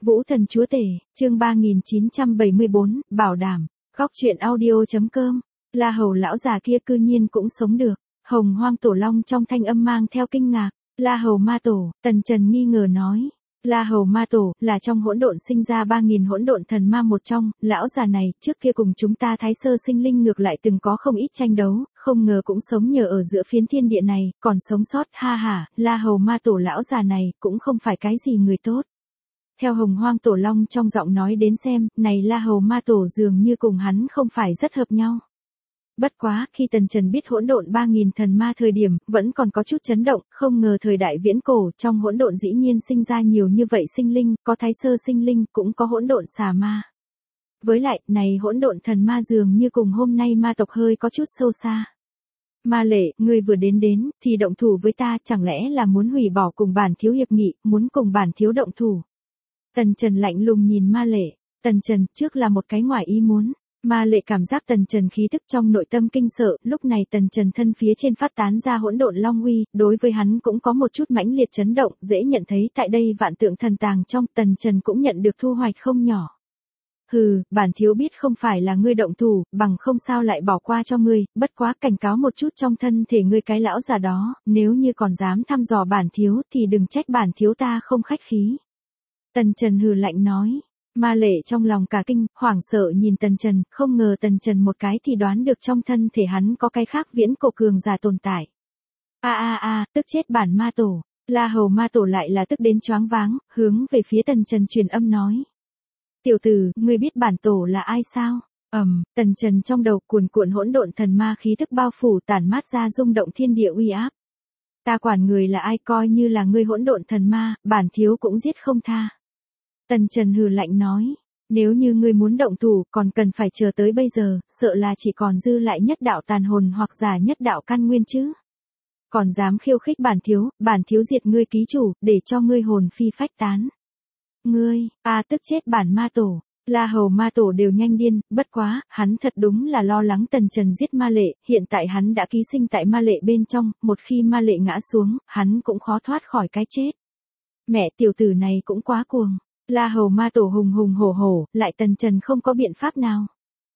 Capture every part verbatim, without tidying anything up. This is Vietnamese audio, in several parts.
Vũ Thần Chúa Tể, chương ba nghìn chín trăm bảy mươi bốn, bảo đảm. Góc truyện audio.com. La Hầu lão già kia cư nhiên cũng sống được. Hồng Hoang Tổ Long trong thanh âm mang theo kinh ngạc. La Hầu ma tổ, Tần Trần nghi ngờ nói. La Hầu ma tổ, là trong hỗn độn sinh ra ba nghìn hỗn độn thần ma một trong, lão già này, trước kia cùng chúng ta Thái Sơ sinh linh ngược lại từng có không ít tranh đấu, không ngờ cũng sống nhờ ở giữa phiến thiên địa này, còn sống sót, ha ha, La Hầu ma tổ lão già này, cũng không phải cái gì người tốt. Theo Hồng Hoang Tổ Long trong giọng nói đến xem, này La Hầu ma tổ dường như cùng hắn không phải rất hợp nhau. Bất quá, khi Tần Trần biết hỗn độn ba nghìn thần ma thời điểm, vẫn còn có chút chấn động, không ngờ thời đại viễn cổ, trong hỗn độn dĩ nhiên sinh ra nhiều như vậy sinh linh, có Thái Sơ sinh linh, cũng có hỗn độn xà ma. Với lại, này hỗn độn thần ma dường như cùng hôm nay ma tộc hơi có chút sâu xa. Ma Lệ, ngươi vừa đến đến, thì động thủ với ta, chẳng lẽ là muốn hủy bỏ cùng bản thiếu hiệp nghị, muốn cùng bản thiếu động thủ. Tần Trần lạnh lùng nhìn Ma Lệ, Tần Trần, trước là một cái ngoài ý muốn. Ma Lệ cảm giác Tần Trần khí tức trong nội tâm kinh sợ, lúc này Tần Trần thân phía trên phát tán ra hỗn độn long uy, đối với hắn cũng có một chút mãnh liệt chấn động, dễ nhận thấy tại đây vạn tượng thần tàng trong, Tần Trần cũng nhận được thu hoạch không nhỏ. Hừ, bản thiếu biết không phải là ngươi động thủ, bằng không sao lại bỏ qua cho ngươi, bất quá cảnh cáo một chút trong thân thể ngươi cái lão già đó, nếu như còn dám thăm dò bản thiếu thì đừng trách bản thiếu ta không khách khí. Tần Trần hừ lạnh nói. Ma Lệ trong lòng cả kinh, hoảng sợ nhìn Tần Trần, không ngờ Tần Trần một cái thì đoán được trong thân thể hắn có cái khác viễn cổ cường giả tồn tại. A a a, tức chết bản ma tổ. La Hầu ma tổ lại là tức đến choáng váng, hướng về phía Tần Trần truyền âm nói. Tiểu tử, ngươi biết bản tổ là ai sao? Ầm, um, Tần Trần trong đầu cuồn cuộn hỗn độn thần ma khí tức bao phủ tản mát ra rung động thiên địa uy áp. Ta quản người là ai, coi như là ngươi hỗn độn thần ma, bản thiếu cũng giết không tha. Tần Trần hừ lạnh nói, nếu như ngươi muốn động thủ, còn cần phải chờ tới bây giờ, sợ là chỉ còn dư lại nhất đạo tàn hồn hoặc giả nhất đạo căn nguyên chứ. Còn dám khiêu khích bản thiếu, bản thiếu diệt ngươi ký chủ, để cho ngươi hồn phi phách tán. Ngươi, a tức chết bản ma tổ, La Hầu ma tổ đều nhanh điên, bất quá, hắn thật đúng là lo lắng Tần Trần giết Ma Lệ, hiện tại hắn đã ký sinh tại Ma Lệ bên trong, một khi Ma Lệ ngã xuống, hắn cũng khó thoát khỏi cái chết. Mẹ tiểu tử này cũng quá cuồng. La Hầu ma tổ hùng hùng hổ hổ, lại Tần Trần không có biện pháp nào.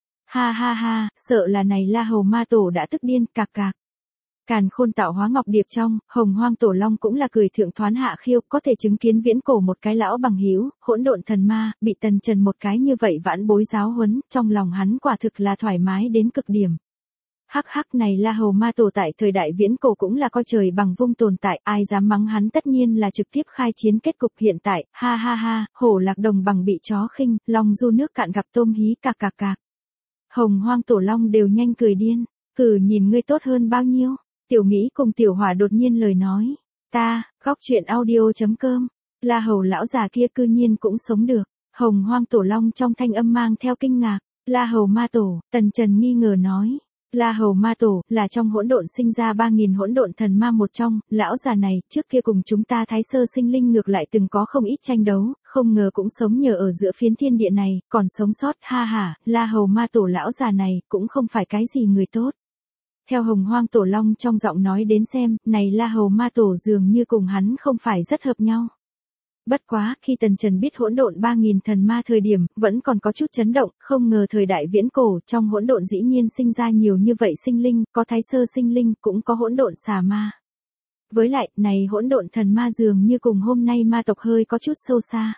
Ha ha ha, sợ là này La Hầu ma tổ đã tức điên, cạc cạc. Càn Khôn tạo hóa ngọc điệp trong, Hồng Hoang Tổ Long cũng là cười thượng thoán hạ khiêu, có thể chứng kiến viễn cổ một cái lão bằng hữu, hỗn độn thần ma, bị Tần Trần một cái như vậy vãn bối giáo huấn, trong lòng hắn quả thực là thoải mái đến cực điểm. Hắc hắc, này La Hầu ma tổ tại thời đại viễn cổ cũng là coi trời bằng vung tồn tại, ai dám mắng hắn tất nhiên là trực tiếp khai chiến, kết cục hiện tại, ha ha ha, hổ lạc đồng bằng bị chó khinh, long du nước cạn gặp tôm hí, cạc cạc cạc. Hồng Hoang Tổ Long đều nhanh cười điên, cử nhìn ngươi tốt hơn bao nhiêu. Tiểu Mỹ cùng Tiểu Hỏa đột nhiên lời nói, ta, góc truyện audio.com, La Hầu lão già kia cư nhiên cũng sống được. Hồng Hoang Tổ Long trong thanh âm mang theo kinh ngạc. La Hầu ma tổ, Tần Trần nghi ngờ nói. La Hầu ma tổ, là trong hỗn độn sinh ra ba nghìn hỗn độn thần ma một trong, lão già này, trước kia cùng chúng ta Thái Sơ sinh linh ngược lại từng có không ít tranh đấu, không ngờ cũng sống nhờ ở giữa phiến thiên địa này, còn sống sót, ha ha, La Hầu ma tổ lão già này, cũng không phải cái gì người tốt. Theo Hồng Hoang Tổ Long trong giọng nói đến xem, này La Hầu ma tổ dường như cùng hắn không phải rất hợp nhau. Bất quá, khi Tần Trần biết hỗn độn ba nghìn thần ma thời điểm, vẫn còn có chút chấn động, không ngờ thời đại viễn cổ, trong hỗn độn dĩ nhiên sinh ra nhiều như vậy sinh linh, có Thái Sơ sinh linh, cũng có hỗn độn xà ma. Với lại, này hỗn độn thần ma dường như cùng hôm nay ma tộc hơi có chút sâu xa.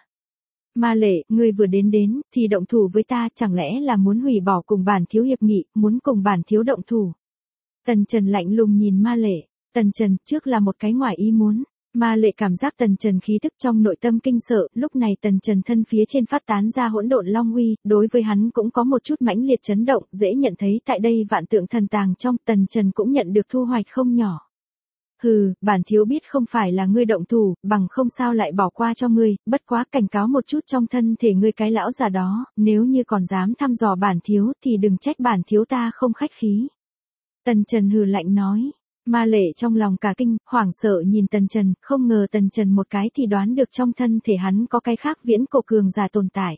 Ma Lệ, ngươi vừa đến đến, thì động thủ với ta, chẳng lẽ là muốn hủy bỏ cùng bản thiếu hiệp nghị, muốn cùng bản thiếu động thủ. Tần Trần lạnh lùng nhìn Ma Lệ, Tần Trần, trước là một cái ngoài ý muốn. Ma Lệ cảm giác Tần Trần khí tức trong nội tâm kinh sợ, lúc này Tần Trần thân phía trên phát tán ra hỗn độn long uy, đối với hắn cũng có một chút mãnh liệt chấn động, dễ nhận thấy tại đây vạn tượng thần tàng trong, Tần Trần cũng nhận được thu hoạch không nhỏ. Hừ, bản thiếu biết không phải là ngươi động thủ, bằng không sao lại bỏ qua cho ngươi, bất quá cảnh cáo một chút trong thân thể ngươi cái lão già đó, nếu như còn dám thăm dò bản thiếu thì đừng trách bản thiếu ta không khách khí. Tần Trần hừ lạnh nói. Ma Lệ trong lòng cả kinh, hoảng sợ nhìn Tần Trần, không ngờ Tần Trần một cái thì đoán được trong thân thể hắn có cái khác viễn cổ cường giả tồn tại.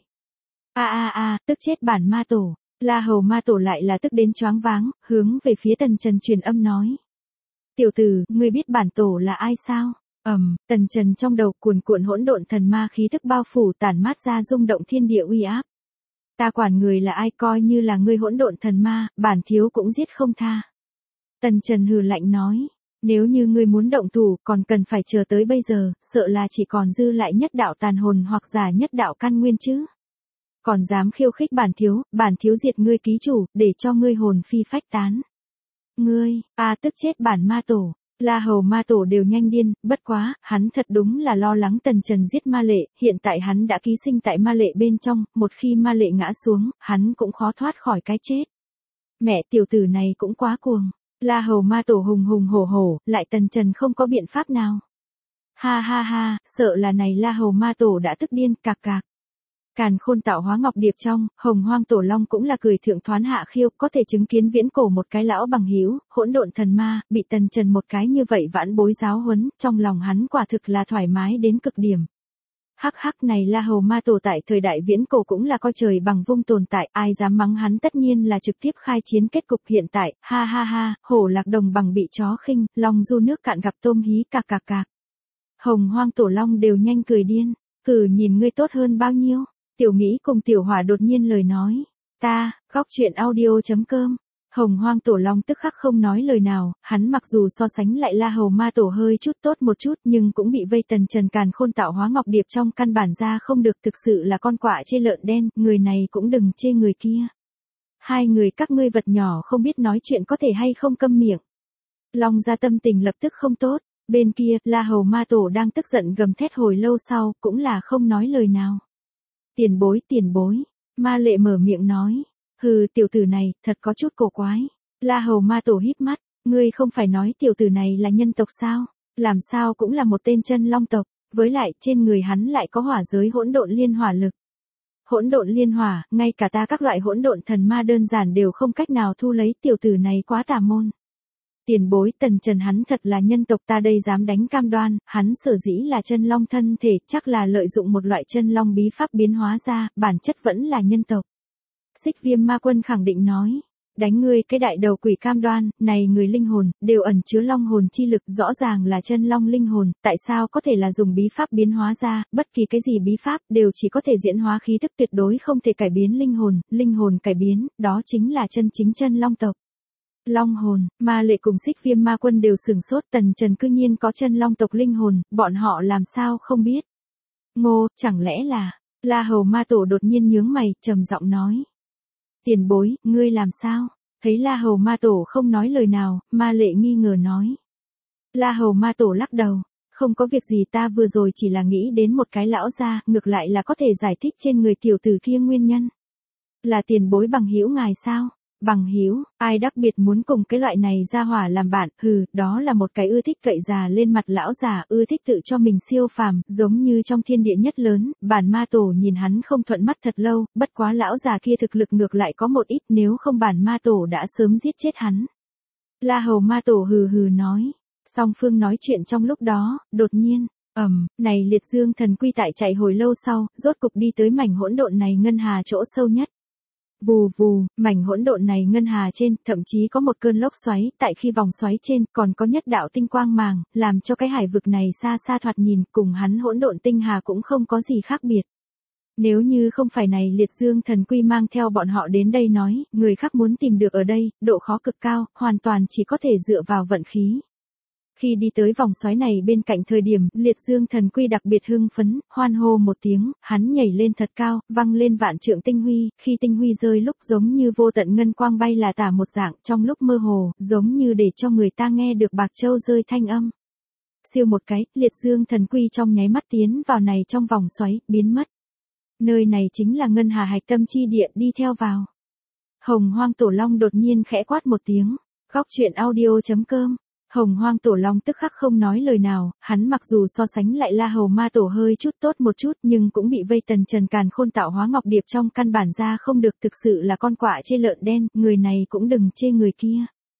A a a, tức chết bản ma tổ. La Hầu ma tổ lại là tức đến choáng váng, hướng về phía Tần Trần truyền âm nói. Tiểu tử, ngươi biết bản tổ là ai sao? Ầm, Tần Trần trong đầu cuồn cuộn hỗn độn thần ma khí tức bao phủ tản mát ra rung động thiên địa uy áp. Ta quản người là ai, coi như là ngươi hỗn độn thần ma, bản thiếu cũng giết không tha. Tần Trần hừ lạnh nói, nếu như ngươi muốn động thủ, còn cần phải chờ tới bây giờ, sợ là chỉ còn dư lại nhất đạo tàn hồn hoặc giả nhất đạo căn nguyên chứ. Còn dám khiêu khích bản thiếu, bản thiếu diệt ngươi ký chủ, để cho ngươi hồn phi phách tán. Ngươi, a tức chết bản ma tổ. La Hầu ma tổ đều nhanh điên, bất quá, hắn thật đúng là lo lắng Tần Trần giết ma lệ, hiện tại hắn đã ký sinh tại ma lệ bên trong, một khi ma lệ ngã xuống, hắn cũng khó thoát khỏi cái chết. Mẹ tiểu tử này cũng quá cuồng. La Hầu ma tổ hùng hùng hổ hổ, lại Tần Trần không có biện pháp nào. Ha ha ha, sợ là này La Hầu ma tổ đã tức điên, cạc cạc. Càn khôn tạo hóa ngọc điệp trong, Hồng Hoang Tổ Long cũng là cười thượng thoán hạ khiêu, có thể chứng kiến viễn cổ một cái lão bằng hữu, hỗn độn thần ma, bị Tần Trần một cái như vậy vãn bối giáo huấn, trong lòng hắn quả thực là thoải mái đến cực điểm. Hắc hắc, này La Hầu ma tổ tại thời đại viễn cổ cũng là coi trời bằng vung tồn tại, ai dám mắng hắn tất nhiên là trực tiếp khai chiến kết cục hiện tại, ha ha ha, hổ lạc đồng bằng bị chó khinh, long du nước cạn gặp tôm hí cạc cạc cạc. Hồng Hoang Tổ Long đều nhanh cười điên, cử nhìn ngươi tốt hơn bao nhiêu. Tiểu Mỹ cùng Tiểu Hỏa đột nhiên lời nói, ta, góc truyện audio chấm com. Hồng Hoang Tổ Long tức khắc không nói lời nào, hắn mặc dù so sánh lại La Hầu ma tổ hơi chút tốt một chút nhưng cũng bị vây Tần Trần càn khôn tạo hóa ngọc điệp trong căn bản ra không được, thực sự là con quạ chê lợn đen, người này cũng đừng chê người kia. Hai người các ngươi vật nhỏ không biết nói chuyện có thể hay không câm miệng. Long gia tâm tình lập tức không tốt, bên kia, La Hầu ma tổ đang tức giận gầm thét hồi lâu sau, cũng là không nói lời nào. Tiền bối, tiền bối, ma lệ mở miệng nói, hừ, tiểu tử này, thật có chút cổ quái. La Hầu ma tổ híp mắt, ngươi không phải nói tiểu tử này là nhân tộc sao, làm sao cũng là một tên chân long tộc, với lại trên người hắn lại có hỏa giới hỗn độn liên hỏa lực. Hỗn độn liên hỏa, ngay cả ta các loại hỗn độn thần ma đơn giản đều không cách nào thu lấy, tiểu tử này quá tà môn. Tiền bối, Tần Trần hắn thật là nhân tộc, ta đây dám đánh cam đoan, hắn sở dĩ là chân long thân thể, chắc là lợi dụng một loại chân long bí pháp biến hóa ra, bản chất vẫn là nhân tộc. Xích Viêm Ma Quân khẳng định nói, đánh ngươi cái đại đầu quỷ, cam đoan, này người linh hồn, đều ẩn chứa long hồn chi lực, rõ ràng là chân long linh hồn, tại sao có thể là dùng bí pháp biến hóa ra, bất kỳ cái gì bí pháp, đều chỉ có thể diễn hóa khí tức, tuyệt đối không thể cải biến linh hồn, linh hồn cải biến, đó chính là chân chính chân long tộc. Long hồn, ma lệ cùng Xích Viêm Ma Quân đều sửng sốt, Tần Trần cư nhiên có chân long tộc linh hồn, bọn họ làm sao không biết. Ngô, chẳng lẽ là, La Hầu ma tổ đột nhiên nhướng mày, trầm giọng nói. Tiền bối, ngươi làm sao? Thấy La Hầu ma tổ không nói lời nào, ma lệ nghi ngờ nói. La Hầu ma tổ lắc đầu, không có việc gì, ta vừa rồi chỉ là nghĩ đến một cái lão gia, ngược lại là có thể giải thích trên người tiểu tử kia nguyên nhân. Là tiền bối bằng hữu ngài sao? Bằng hữu, ai đặc biệt muốn cùng cái loại này ra hỏa làm bạn, hừ, đó là một cái ưa thích cậy già lên mặt lão già, ưa thích tự cho mình siêu phàm, giống như trong thiên địa nhất lớn, bản ma tổ nhìn hắn không thuận mắt thật lâu, bất quá lão già kia thực lực ngược lại có một ít, nếu không bản ma tổ đã sớm giết chết hắn. La Hầu ma tổ hừ hừ nói, song phương nói chuyện trong lúc đó, đột nhiên, ầm, này liệt dương thần quy tại chạy hồi lâu sau, rốt cục đi tới mảnh hỗn độn này ngân hà chỗ sâu nhất. Vù vù, mảnh hỗn độn này ngân hà trên, thậm chí có một cơn lốc xoáy, tại khi vòng xoáy trên, còn có nhất đạo tinh quang màng, làm cho cái hải vực này xa xa thoạt nhìn, cùng hắn hỗn độn tinh hà cũng không có gì khác biệt. Nếu như không phải này liệt dương thần quy mang theo bọn họ đến đây nói, người khác muốn tìm được ở đây, độ khó cực cao, hoàn toàn chỉ có thể dựa vào vận khí. Khi đi tới vòng xoáy này bên cạnh thời điểm, liệt dương thần quy đặc biệt hưng phấn, hoan hô một tiếng, hắn nhảy lên thật cao, văng lên vạn trượng tinh huy, khi tinh huy rơi lúc giống như vô tận ngân quang bay là tả một dạng, trong lúc mơ hồ, giống như để cho người ta nghe được bạc châu rơi thanh âm. Siêu một cái, liệt dương thần quy trong nháy mắt tiến vào này trong vòng xoáy, biến mất. Nơi này chính là ngân hà hạch tâm chi địa, đi theo vào. Hồng Hoang Tổ Long đột nhiên khẽ quát một tiếng, góc truyện audio chấm com. Hồng Hoang Tổ Long tức khắc không nói lời nào, hắn mặc dù so sánh lại La Hầu ma tổ hơi chút tốt một chút nhưng cũng bị vây Tần Trần càn khôn tạo hóa ngọc điệp trong căn bản ra không được, thực sự là con quạ chê lợn đen, người này cũng đừng chê người kia.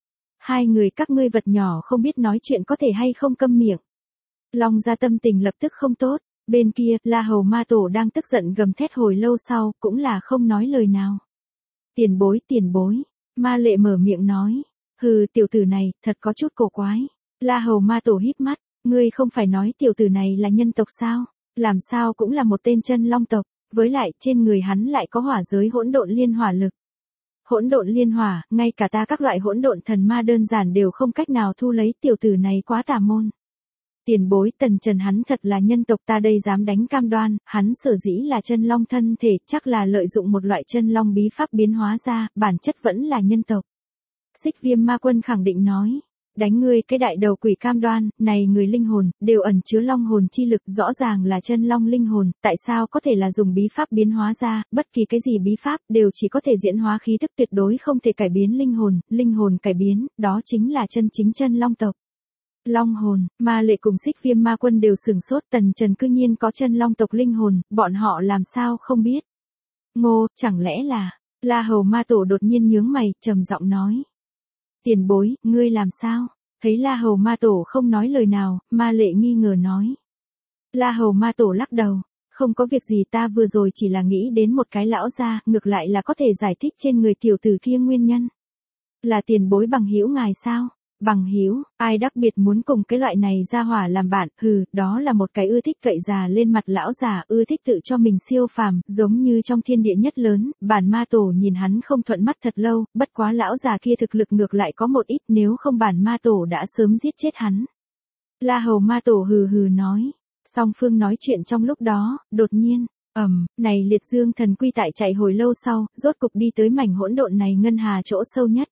Hai người các ngươi vật nhỏ không biết nói chuyện có thể hay không câm miệng. Long gia tâm tình lập tức không tốt, bên kia, La Hầu ma tổ đang tức giận gầm thét hồi lâu sau, cũng là không nói lời nào. Tiền bối, tiền bối, ma lệ mở miệng nói. Hừ, tiểu tử này, thật có chút cổ quái. La Hầu ma tổ híp mắt, Ngươi không phải nói tiểu tử này là nhân tộc sao? Làm sao cũng là một tên chân long tộc, với lại trên người hắn lại có hỏa giới hỗn độn liên hỏa lực. Hỗn độn liên hỏa, ngay cả ta các loại hỗn độn thần ma đơn giản đều không cách nào thu lấy, tiểu tử này quá tà môn. Tiền bối, Tần Trần hắn thật là nhân tộc, ta đây dám đánh cam đoan, hắn sở dĩ là chân long thân thể, chắc là lợi dụng một loại chân long bí pháp biến hóa ra, bản chất vẫn là nhân tộc. Xích Viêm Ma Quân khẳng định nói, đánh ngươi cái đại đầu quỷ, cam đoan, này người linh hồn, đều ẩn chứa long hồn chi lực, rõ ràng là chân long linh hồn, tại sao có thể là dùng bí pháp biến hóa ra, bất kỳ cái gì bí pháp, đều chỉ có thể diễn hóa khí thức, tuyệt đối không thể cải biến linh hồn, linh hồn cải biến, đó chính là chân chính chân long tộc. Long hồn, Ma Lệ cùng Xích Viêm Ma Quân đều sửng sốt, Tần Trần cư nhiên có chân long tộc linh hồn, bọn họ làm sao không biết. Ngô, chẳng lẽ là, La Hầu Ma Tổ đột nhiên nhướng mày, trầm giọng nói. Tiền bối, ngươi làm sao? Thấy La Hầu Ma Tổ không nói lời nào, Ma Lệ nghi ngờ nói. La Hầu Ma Tổ lắc đầu, không có việc gì, ta vừa rồi chỉ là nghĩ đến một cái lão gia, ngược lại là có thể giải thích trên người tiểu tử kia nguyên nhân. Là tiền bối bằng hữu ngài sao? Bằng hữu, ai đặc biệt muốn cùng cái loại này ra hỏa làm bạn, hừ, đó là một cái ưa thích cậy già lên mặt lão già, ưa thích tự cho mình siêu phàm, giống như trong thiên địa nhất lớn, bản ma tổ nhìn hắn không thuận mắt thật lâu, bất quá lão già kia thực lực ngược lại có một ít, nếu không bản ma tổ đã sớm giết chết hắn. La Hầu Ma Tổ hừ hừ nói, song phương nói chuyện trong lúc đó, đột nhiên, ầm, um, này liệt dương thần quy tại chạy hồi lâu sau, rốt cục đi tới mảnh hỗn độn này ngân hà chỗ sâu nhất.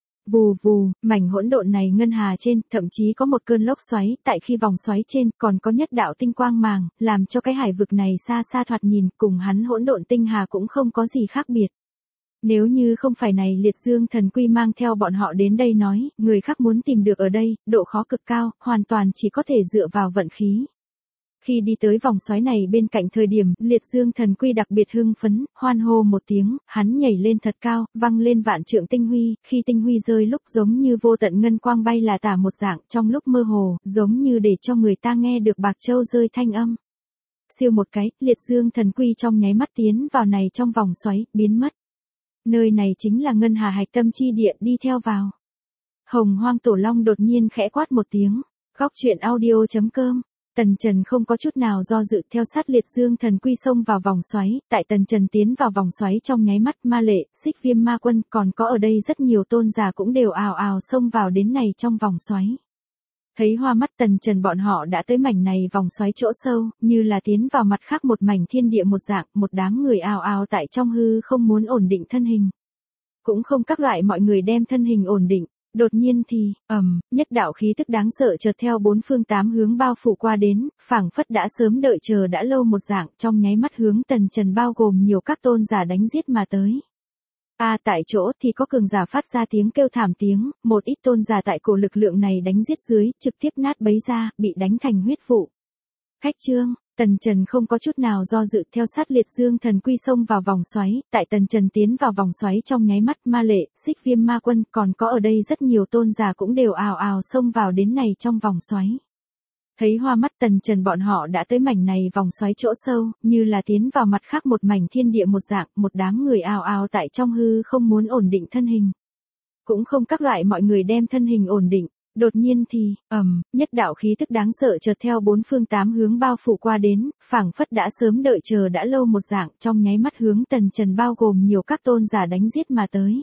Vù vù, mảnh hỗn độn này ngân hà trên, thậm chí có một cơn lốc xoáy, tại khi vòng xoáy trên, còn có nhất đạo tinh quang màng, làm cho cái hải vực này xa xa thoạt nhìn, cùng hắn hỗn độn tinh hà cũng không có gì khác biệt. Nếu như không phải này liệt dương thần quy mang theo bọn họ đến đây nói, người khác muốn tìm được ở đây, độ khó cực cao, hoàn toàn chỉ có thể dựa vào vận khí. Khi đi tới vòng xoáy này bên cạnh thời điểm, liệt dương thần quy đặc biệt hưng phấn, hoan hô một tiếng, hắn nhảy lên thật cao, văng lên vạn trượng tinh huy, khi tinh huy rơi lúc giống như vô tận ngân quang bay là tả một dạng, trong lúc mơ hồ, giống như để cho người ta nghe được bạc châu rơi thanh âm. Siêu một cái, liệt dương thần quy trong nháy mắt tiến vào này trong vòng xoáy, biến mất. Nơi này chính là ngân hà hạch tâm chi địa, đi theo vào. Hồng Hoang Tổ Long đột nhiên khẽ quát một tiếng, góc truyện audio chấm com. Tần Trần không có chút nào do dự, theo sát liệt dương thần quy xông vào vòng xoáy, tại Tần Trần tiến vào vòng xoáy trong nháy mắt, Ma Lệ, Xích Viêm Ma Quân, còn có ở đây rất nhiều tôn giả cũng đều ào ào xông vào đến này trong vòng xoáy. Thấy hoa mắt, Tần Trần bọn họ đã tới mảnh này vòng xoáy chỗ sâu, như là tiến vào mặt khác một mảnh thiên địa một dạng, một đám người ào ào tại trong hư không muốn ổn định thân hình. Cũng không các loại mọi người đem thân hình ổn định. Đột nhiên thì, ầm, um, nhất đạo khí tức đáng sợ chợt theo bốn phương tám hướng bao phủ qua đến, phảng phất đã sớm đợi chờ đã lâu một dạng, trong nháy mắt hướng Tần Trần bao gồm nhiều các tôn giả đánh giết mà tới. A à, tại chỗ thì có cường giả phát ra tiếng kêu thảm tiếng, một ít tôn giả tại cổ lực lượng này đánh giết dưới, trực tiếp nát bấy ra, bị đánh thành huyết vụ. Khách trương, Tần Trần không có chút nào do dự, theo sát liệt dương thần quy xông vào vòng xoáy, tại Tần Trần tiến vào vòng xoáy trong nháy mắt, Ma Lệ, Xích Viêm Ma Quân, còn có ở đây rất nhiều tôn giả cũng đều ào ào xông vào đến này trong vòng xoáy. Thấy hoa mắt, Tần Trần bọn họ đã tới mảnh này vòng xoáy chỗ sâu, như là tiến vào mặt khác một mảnh thiên địa một dạng, một đám người ào ào tại trong hư không muốn ổn định thân hình. Cũng không các loại mọi người đem thân hình ổn định. Đột nhiên thì, ầm, um, nhất đạo khí tức đáng sợ chợt theo bốn phương tám hướng bao phủ qua đến, phảng phất đã sớm đợi chờ đã lâu một dạng, trong nháy mắt hướng Tần Trần bao gồm nhiều các tôn giả đánh giết mà tới.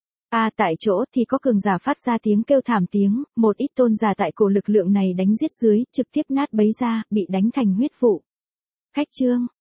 A à, tại chỗ thì có cường giả phát ra tiếng kêu thảm tiếng, một ít tôn giả tại cổ lực lượng này đánh giết dưới, trực tiếp nát bấy ra, bị đánh thành huyết vụ. Khách trương,